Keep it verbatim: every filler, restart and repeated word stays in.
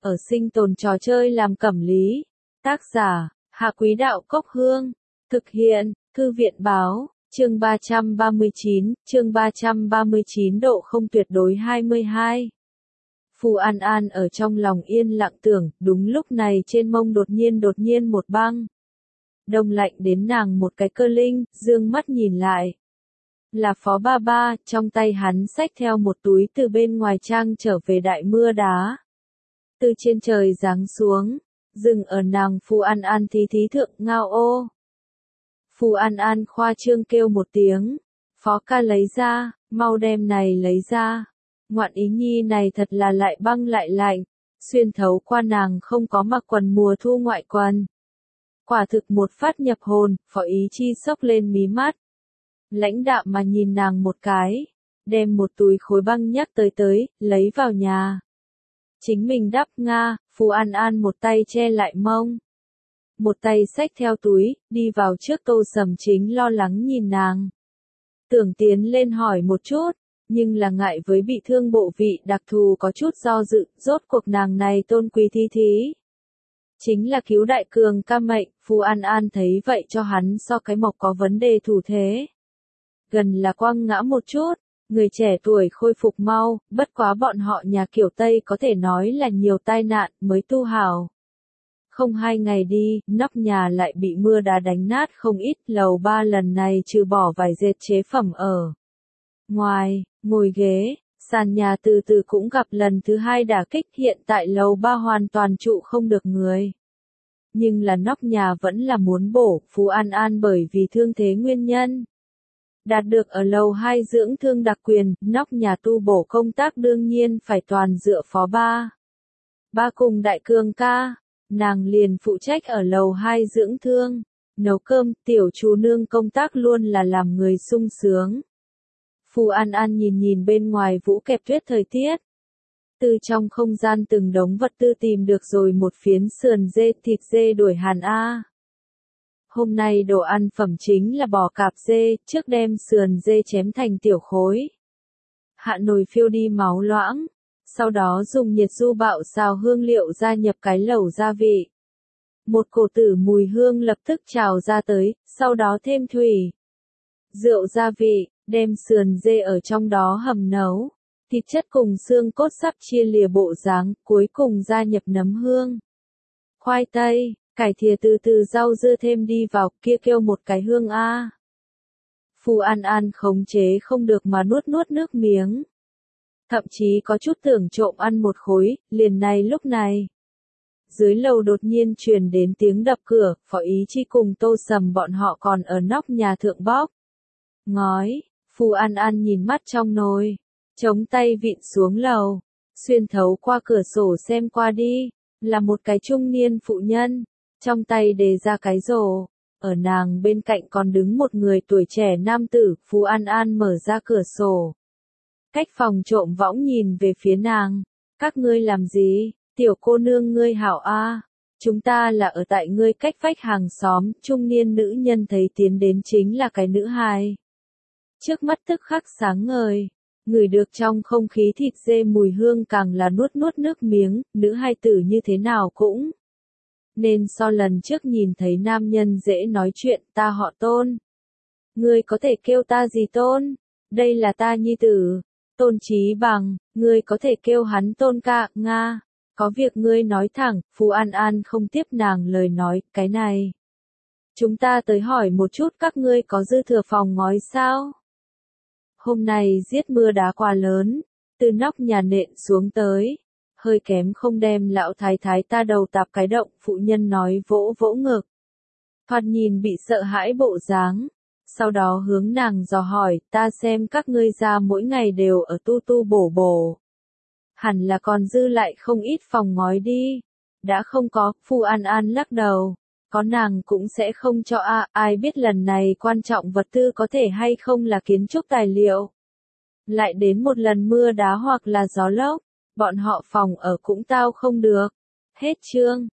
ở sinh tồn trò chơi làm cẩm lý. Tác giả, Hạ Quý Đạo Cốc Hương. Thực hiện, Thư viện Báo, chương ba trăm ba mươi chín, chương ba trăm ba mươi chín độ không tuyệt đối hai mươi hai. Phù An An ở trong lòng yên lặng tưởng, đúng lúc này trên mông đột nhiên đột nhiên một băng. Đông lạnh đến nàng một cái cơ linh, dương mắt nhìn lại. Là Phó Ba Ba, trong tay hắn xách theo một túi từ bên ngoài trang trở về đại mưa đá. Từ trên trời giáng xuống, dừng ở nàng Phù An An thí thí thượng ngao ô. Phù An An khoa trương kêu một tiếng, Phó ca lấy ra, mau đem này lấy ra. Ngoạn ý nhi này thật là lại băng lại lạnh, xuyên thấu qua nàng không có mặc quần mùa thu ngoại quần. Quả thực một phát nhập hồn, Phó Ý Chi sốc lên mí mắt. Lãnh đạm mà nhìn nàng một cái, đem một túi khối băng nhắc tới tới, lấy vào nhà. Chính mình đắp nga, Phù An An một tay che lại mông. Một tay xách theo túi, đi vào trước Tô Sầm Chính lo lắng nhìn nàng. Tưởng tiến lên hỏi một chút, nhưng là ngại với bị thương bộ vị đặc thù có chút do dự, rốt cuộc nàng này tôn quý thí thí. Chính là cứu đại cường ca mệnh, Phù An An thấy vậy cho hắn so cái mộc có vấn đề thủ thế. Gần là quăng ngã một chút, người trẻ tuổi khôi phục mau, bất quá bọn họ nhà kiểu Tây có thể nói là nhiều tai nạn mới tu hảo. Không hai ngày đi, nóc nhà lại bị mưa đá đánh nát không ít, lầu ba lần này trừ bỏ vài dệt chế phẩm ở. Ngoài, ngồi ghế, sàn nhà từ từ cũng gặp lần thứ hai đả kích, hiện tại lầu ba hoàn toàn trụ không được người. Nhưng là nóc nhà vẫn là muốn bổ, Phù An An bởi vì thương thế nguyên nhân. Đạt được ở lầu hai dưỡng thương đặc quyền, nóc nhà tu bổ công tác đương nhiên phải toàn dựa Phó Ba. Ba cùng đại cường ca, nàng liền phụ trách ở lầu hai dưỡng thương, nấu cơm, tiểu chú nương công tác luôn là làm người sung sướng. Phù An An nhìn nhìn bên ngoài vũ kẹp tuyết thời tiết. Từ trong không gian từng đống vật tư tìm được rồi một phiến sườn dê, thịt dê đuổi hàn A. Hôm nay đồ ăn phẩm chính là bò cạp dê, trước đem sườn dê chém thành tiểu khối. Hạ nồi phiêu đi máu loãng, sau đó dùng nhiệt du bạo xào hương liệu gia nhập cái lẩu gia vị. Một cổ tử mùi hương lập tức trào ra tới, sau đó thêm thủy, rượu gia vị, đem sườn dê ở trong đó hầm nấu. Thịt chất cùng xương cốt sắp chia lìa bộ dáng, cuối cùng gia nhập nấm hương, khoai tây, cải thìa từ từ rau dưa thêm đi vào, kia kêu một cái hương a. Phù An An khống chế không được mà nuốt nuốt nước miếng. Thậm chí có chút tưởng trộm ăn một khối, liền này lúc này. Dưới lầu đột nhiên truyền đến tiếng đập cửa, Phó Ý Chi cùng Tô Sầm bọn họ còn ở nóc nhà thượng bóc ngói. Phù An An nhìn mắt trong nồi, chống tay vịn xuống lầu, xuyên thấu qua cửa sổ xem qua đi, là một cái trung niên phụ nhân, trong tay đề ra cái rổ, ở nàng bên cạnh còn đứng một người tuổi trẻ nam tử. Phù An An mở ra cửa sổ, cách phòng trộm võng nhìn về phía nàng, các ngươi làm gì, tiểu cô nương ngươi hảo a, chúng ta là ở tại ngươi cách vách hàng xóm. Trung niên nữ nhân thấy tiến đến chính là cái nữ hài. Trước mắt tức khắc sáng ngời, ngửi được trong không khí thịt dê mùi hương càng là nuốt nuốt nước miếng, nữ hai tử như thế nào cũng. Nên so lần trước nhìn thấy nam nhân dễ nói chuyện, ta họ Tôn. Ngươi có thể kêu ta gì Tôn? Đây là ta nhi tử, Tôn Chí Bằng, ngươi có thể kêu hắn Tôn ca, Nga. Có việc ngươi nói thẳng, Phù An An không tiếp nàng lời nói, cái này. Chúng ta tới hỏi một chút các ngươi có dư thừa phòng ngói sao? Hôm nay giết mưa đá quá lớn, từ nóc nhà nện xuống tới, hơi kém không đem lão thái thái ta đầu tạp cái động, phụ nhân nói vỗ vỗ ngực. Thoạt nhìn bị sợ hãi bộ dáng, sau đó hướng nàng dò hỏi, ta xem các ngươi ra mỗi ngày đều ở tu tu bổ bổ. Hẳn là còn dư lại không ít phòng ngói đi. Đã không có, Phù An An lắc đầu. Có nàng cũng sẽ không cho a, à, ai biết lần này quan trọng vật tư có thể hay không là kiến trúc tài liệu. Lại đến một lần mưa đá hoặc là gió lốc, bọn họ phòng ở cũng tao không được. Hết chương.